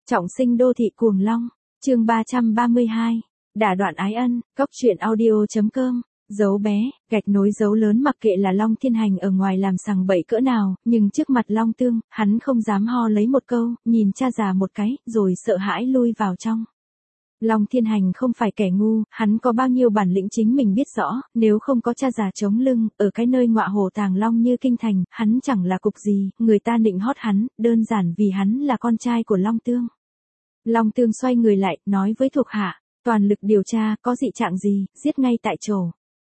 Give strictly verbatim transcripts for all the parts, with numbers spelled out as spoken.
Trọng sinh đô thị cuồng long, chương ba trăm ba mươi hai, đả đoạn ái ân, cốc truyện audio.com, dấu bé, gạch nối dấu lớn. Mặc kệ là Long Thiên Hành ở ngoài làm sằng bậy cỡ nào, nhưng trước mặt Long Tương, hắn không dám ho lấy một câu, nhìn cha già một cái, rồi sợ hãi lui vào trong. Long Thiên Hành không phải kẻ ngu, hắn có bao nhiêu bản lĩnh chính mình biết rõ, nếu không có cha già chống lưng, ở cái nơi ngọa hổ tàng long như kinh thành, hắn chẳng là cục gì, người ta nịnh hót hắn, đơn giản vì hắn là con trai của Long Tương. Long Tương xoay người lại, nói với thuộc hạ, toàn lực điều tra, có dị trạng gì, giết ngay tại chỗ.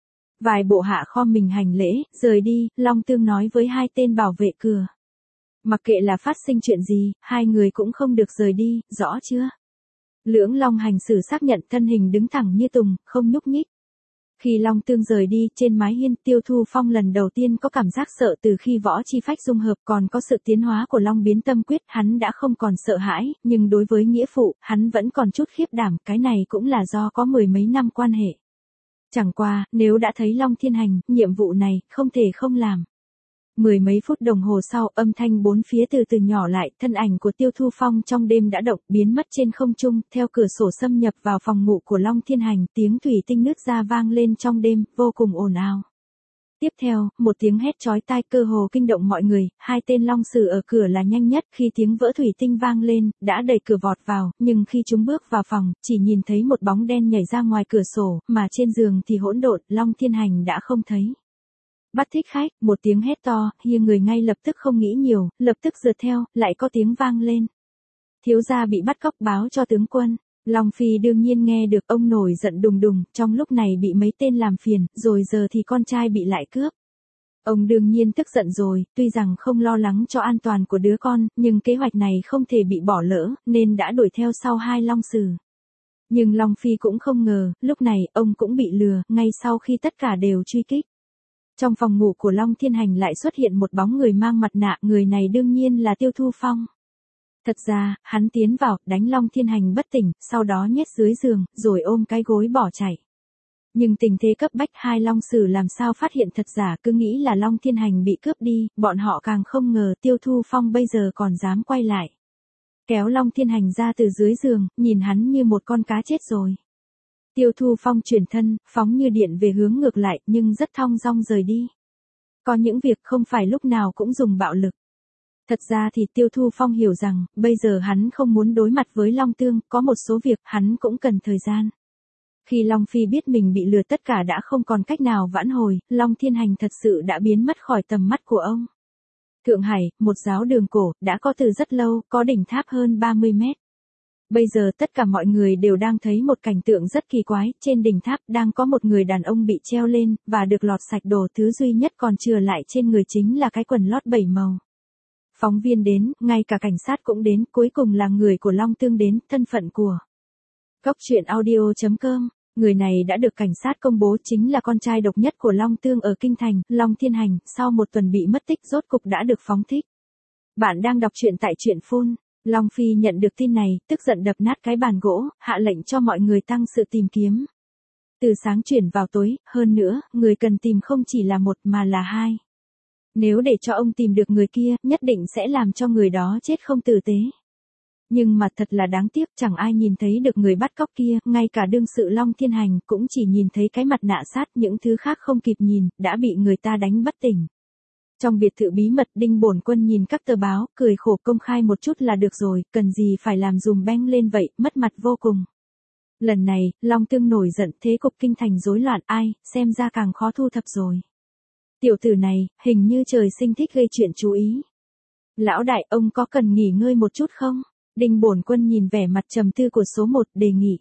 Vài bộ hạ khom mình hành lễ, rời đi, Long Tương nói với hai tên bảo vệ cửa. Mặc kệ là phát sinh chuyện gì, hai người cũng không được rời đi, rõ chưa? Lưỡng Long hành xử xác nhận, thân hình đứng thẳng như tùng, không nhúc nhích. Khi Long Tương rời đi, trên mái hiên, Tiêu Thu Phong lần đầu tiên có cảm giác sợ từ khi võ chi phách dung hợp, còn có sự tiến hóa của Long biến tâm quyết, hắn đã không còn sợ hãi, nhưng đối với nghĩa phụ, hắn vẫn còn chút khiếp đảm, cái này cũng là do có mười mấy năm quan hệ. Chẳng qua, nếu đã thấy Long Thiên Hành, nhiệm vụ này, không thể không làm. Mười mấy phút đồng hồ sau, âm thanh bốn phía từ từ nhỏ lại, thân ảnh của Tiêu Thu Phong trong đêm đã động, biến mất trên không trung, theo cửa sổ xâm nhập vào phòng ngủ của Long Thiên Hành, tiếng thủy tinh nứt ra vang lên trong đêm, vô cùng ồn ào. Tiếp theo, một tiếng hét chói tai cơ hồ kinh động mọi người, hai tên long sử ở cửa là nhanh nhất, khi tiếng vỡ thủy tinh vang lên, đã đẩy cửa vọt vào, nhưng khi chúng bước vào phòng, chỉ nhìn thấy một bóng đen nhảy ra ngoài cửa sổ, mà trên giường thì hỗn độn, Long Thiên Hành đã không thấy. Bắt thích khách, một tiếng hét to, hiêng người ngay lập tức không nghĩ nhiều, lập tức rượt theo, lại có tiếng vang lên. Thiếu gia bị bắt cóc, báo cho tướng quân. Long Phi đương nhiên nghe được, ông nổi giận đùng đùng, trong lúc này bị mấy tên làm phiền, rồi giờ thì con trai bị lại cướp. Ông đương nhiên tức giận rồi, tuy rằng không lo lắng cho an toàn của đứa con, nhưng kế hoạch này không thể bị bỏ lỡ, nên đã đuổi theo sau hai long sử. Nhưng Long Phi cũng không ngờ, lúc này, ông cũng bị lừa, ngay sau khi tất cả đều truy kích. Trong phòng ngủ của Long Thiên Hành lại xuất hiện một bóng người mang mặt nạ, người này đương nhiên là Tiêu Thu Phong. Thật ra, hắn tiến vào, đánh Long Thiên Hành bất tỉnh, sau đó nhét dưới giường, rồi ôm cái gối bỏ chạy. Nhưng tình thế cấp bách, hai long sử làm sao phát hiện thật giả, cứ nghĩ là Long Thiên Hành bị cướp đi, bọn họ càng không ngờ Tiêu Thu Phong bây giờ còn dám quay lại. Kéo Long Thiên Hành ra từ dưới giường, nhìn hắn như một con cá chết rồi. Tiêu Thu Phong chuyển thân, phóng như điện về hướng ngược lại, nhưng rất thong dong rời đi. Có những việc không phải lúc nào cũng dùng bạo lực. Thật ra thì Tiêu Thu Phong hiểu rằng, bây giờ hắn không muốn đối mặt với Long Tương, có một số việc hắn cũng cần thời gian. Khi Long Phi biết mình bị lừa, tất cả đã không còn cách nào vãn hồi, Long Thiên Hành thật sự đã biến mất khỏi tầm mắt của ông. Thượng Hải, một giáo đường cổ, đã có từ rất lâu, có đỉnh tháp hơn ba mươi mét. Bây giờ tất cả mọi người đều đang thấy một cảnh tượng rất kỳ quái, trên đỉnh tháp đang có một người đàn ông bị treo lên, và được lọt sạch đồ, thứ duy nhất còn chừa lại trên người chính là cái quần lót bảy màu. Phóng viên đến, ngay cả cảnh sát cũng đến, cuối cùng là người của Long Tương đến, thân phận của cốc truyện audio.com. Người này đã được cảnh sát công bố chính là con trai độc nhất của Long Tương ở Kinh Thành, Long Thiên Hành, sau một tuần bị mất tích rốt cục đã được phóng thích. Bạn đang đọc truyện tại truyện phun. Long Phi nhận được tin này, tức giận đập nát cái bàn gỗ, hạ lệnh cho mọi người tăng sự tìm kiếm. Từ sáng chuyển vào tối, hơn nữa, người cần tìm không chỉ là một mà là hai. Nếu để cho ông tìm được người kia, nhất định sẽ làm cho người đó chết không tử tế. Nhưng mà thật là đáng tiếc, chẳng ai nhìn thấy được người bắt cóc kia, ngay cả đương sự Long Thiên Hành cũng chỉ nhìn thấy cái mặt nạ sát, những thứ khác không kịp nhìn, đã bị người ta đánh bất tỉnh. Trong biệt thự bí mật, Đinh Bổn Quân nhìn các tờ báo, cười khổ, công khai một chút là được rồi, cần gì phải làm dùm beng lên vậy, mất mặt vô cùng. Lần này, Long Tương nổi giận, thế cục kinh thành rối loạn, ai, xem ra càng khó thu thập rồi. Tiểu tử này, hình như trời sinh thích gây chuyện chú ý. Lão đại, ông có cần nghỉ ngơi một chút không? Đinh Bổn Quân nhìn vẻ mặt trầm tư của số một, đề nghị.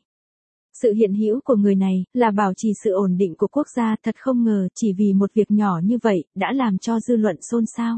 Sự hiện hữu của người này, là bảo trì sự ổn định của quốc gia, thật không ngờ, chỉ vì một việc nhỏ như vậy, đã làm cho dư luận xôn xao.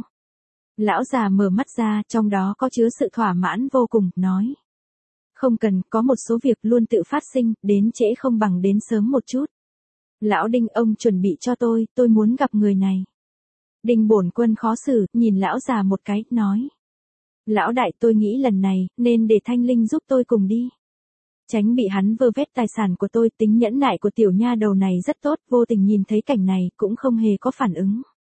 Lão già mở mắt ra, trong đó có chứa sự thỏa mãn vô cùng, nói. Không cần, có một số việc luôn tự phát sinh, đến trễ không bằng đến sớm một chút. Lão Đinh, ông chuẩn bị cho tôi, tôi muốn gặp người này. Đinh Bổn Quân khó xử, nhìn lão già một cái, nói. Lão đại, tôi nghĩ lần này, nên để Thanh Linh giúp tôi cùng đi. Tránh bị hắn vơ vét tài sản của tôi, tính nhẫn nại của tiểu nha đầu này rất tốt, vô tình nhìn thấy cảnh này, cũng không hề có phản ứng.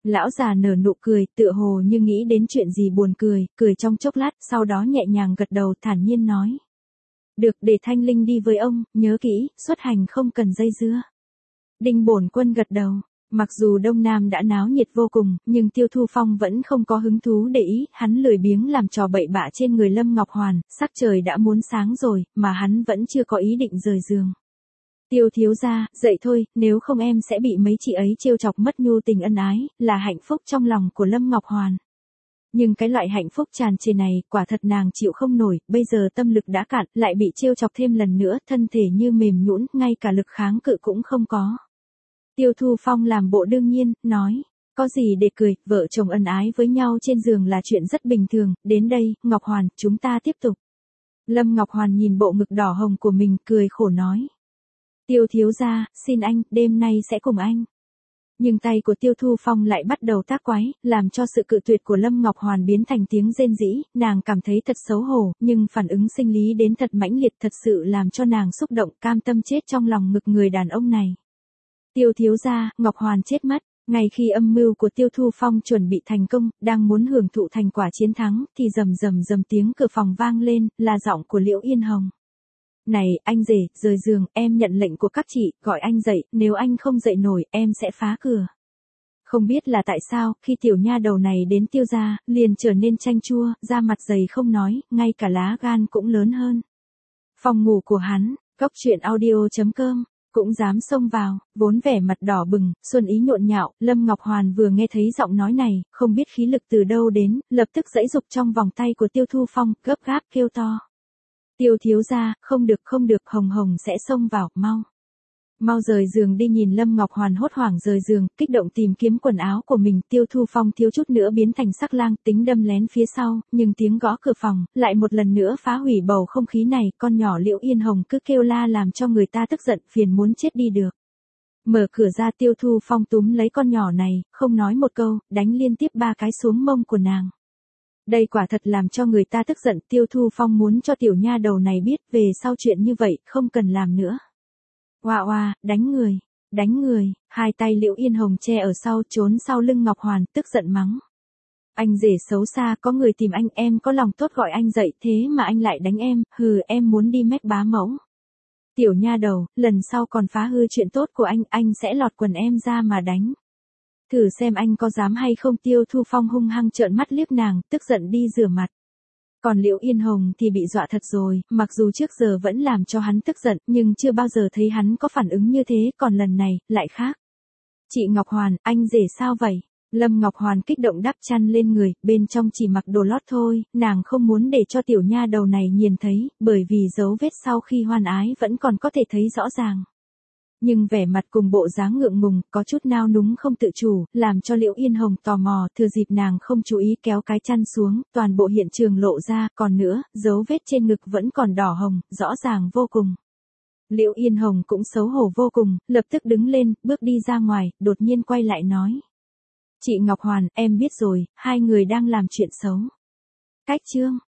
Lão già nở nụ cười, tựa hồ như nghĩ đến chuyện gì buồn cười, cười trong chốc lát, sau đó nhẹ nhàng gật đầu, thản nhiên nói. Được, để Thanh Linh đi với ông, nhớ kỹ, xuất hành không cần dây dưa. Đinh Bổn Quân gật đầu. Mặc dù Đông Nam đã náo nhiệt vô cùng, nhưng Tiêu Thu Phong vẫn không có hứng thú để ý, hắn lười biếng làm trò bậy bạ trên người Lâm Ngọc Hoàn, sắc trời đã muốn sáng rồi, mà hắn vẫn chưa có ý định rời giường. Tiêu thiếu gia, dậy thôi, nếu không em sẽ bị mấy chị ấy trêu chọc mất nhu tình ân ái, là hạnh phúc trong lòng của Lâm Ngọc Hoàn. Nhưng cái loại hạnh phúc tràn trề này, quả thật nàng chịu không nổi, bây giờ tâm lực đã cạn, lại bị trêu chọc thêm lần nữa, thân thể như mềm nhũn, ngay cả lực kháng cự cũng không có. Tiêu Thu Phong làm bộ đương nhiên, nói, có gì để cười, vợ chồng ân ái với nhau trên giường là chuyện rất bình thường, đến đây, Ngọc Hoàn, chúng ta tiếp tục. Lâm Ngọc Hoàn nhìn bộ ngực đỏ hồng của mình, cười khổ nói. Tiêu thiếu gia, xin anh, đêm nay sẽ cùng anh. Nhưng tay của Tiêu Thu Phong lại bắt đầu tác quái, làm cho sự cự tuyệt của Lâm Ngọc Hoàn biến thành tiếng rên rỉ, nàng cảm thấy thật xấu hổ, nhưng phản ứng sinh lý đến thật mãnh liệt, thật sự làm cho nàng xúc động, cam tâm chết trong lòng ngực người đàn ông này. Tiêu thiếu gia, Ngọc Hoàn chết mất. Ngay khi âm mưu của Tiêu Thu Phong chuẩn bị thành công, đang muốn hưởng thụ thành quả chiến thắng, thì rầm rầm rầm tiếng cửa phòng vang lên, là giọng của Liễu Yên Hồng. Này, anh rể, rời giường, em nhận lệnh của các chị, gọi anh dậy, nếu anh không dậy nổi, em sẽ phá cửa. Không biết là tại sao, khi tiểu nha đầu này đến Tiêu gia, liền trở nên chanh chua, da mặt dày không nói, ngay cả lá gan cũng lớn hơn. Phòng ngủ của hắn, cốc truyện audio chấm com. Cũng dám xông vào, vốn vẻ mặt đỏ bừng, xuân ý nhộn nhạo, Lâm Ngọc Hoàn vừa nghe thấy giọng nói này, không biết khí lực từ đâu đến, lập tức giãy giụp trong vòng tay của Tiêu Thu Phong, gấp gáp kêu to. Tiêu thiếu gia, không được không được, Hồng Hồng sẽ xông vào, mau. Mau rời giường đi. Nhìn Lâm Ngọc Hoàn hốt hoảng rời giường, kích động tìm kiếm quần áo của mình, Tiêu Thu Phong thiếu chút nữa biến thành sắc lang, tính đâm lén phía sau, nhưng tiếng gõ cửa phòng, lại một lần nữa phá hủy bầu không khí này, con nhỏ Liễu Yên Hồng cứ kêu la làm cho người ta tức giận, phiền muốn chết đi được. Mở cửa ra, Tiêu Thu Phong túm lấy con nhỏ này, không nói một câu, đánh liên tiếp ba cái xuống mông của nàng. Đây quả thật làm cho người ta tức giận, Tiêu Thu Phong muốn cho tiểu nha đầu này biết, về sau chuyện như vậy, không cần làm nữa. Oa oa, đánh người, đánh người, hai tay Liễu Yên Hồng che ở sau, trốn sau lưng Ngọc Hoàn, tức giận mắng. Anh rể xấu xa, có người tìm anh, em có lòng tốt gọi anh dậy, thế mà anh lại đánh em, hừ, em muốn đi mách bá mẫu. Tiểu nha đầu, lần sau còn phá hư chuyện tốt của anh, anh sẽ lọt quần em ra mà đánh. Thử xem anh có dám hay không. Tiêu Thu Phong hung hăng trợn mắt liếc nàng, tức giận đi rửa mặt. Còn Liễu Yên Hồng thì bị dọa thật rồi, mặc dù trước giờ vẫn làm cho hắn tức giận, nhưng chưa bao giờ thấy hắn có phản ứng như thế, còn lần này, lại khác. Chị Ngọc Hoàn, anh rể sao vậy? Lâm Ngọc Hoàn kích động đắp chăn lên người, bên trong chỉ mặc đồ lót thôi, nàng không muốn để cho tiểu nha đầu này nhìn thấy, bởi vì dấu vết sau khi hoan ái vẫn còn có thể thấy rõ ràng. Nhưng vẻ mặt cùng bộ dáng ngượng ngùng, có chút nao núng không tự chủ, làm cho Liễu Yên Hồng tò mò, thừa dịp nàng không chú ý kéo cái chăn xuống, toàn bộ hiện trường lộ ra, còn nữa, dấu vết trên ngực vẫn còn đỏ hồng, rõ ràng vô cùng. Liễu Yên Hồng cũng xấu hổ vô cùng, lập tức đứng lên, bước đi ra ngoài, đột nhiên quay lại nói. Chị Ngọc Hoàn, em biết rồi, hai người đang làm chuyện xấu. Cách chương.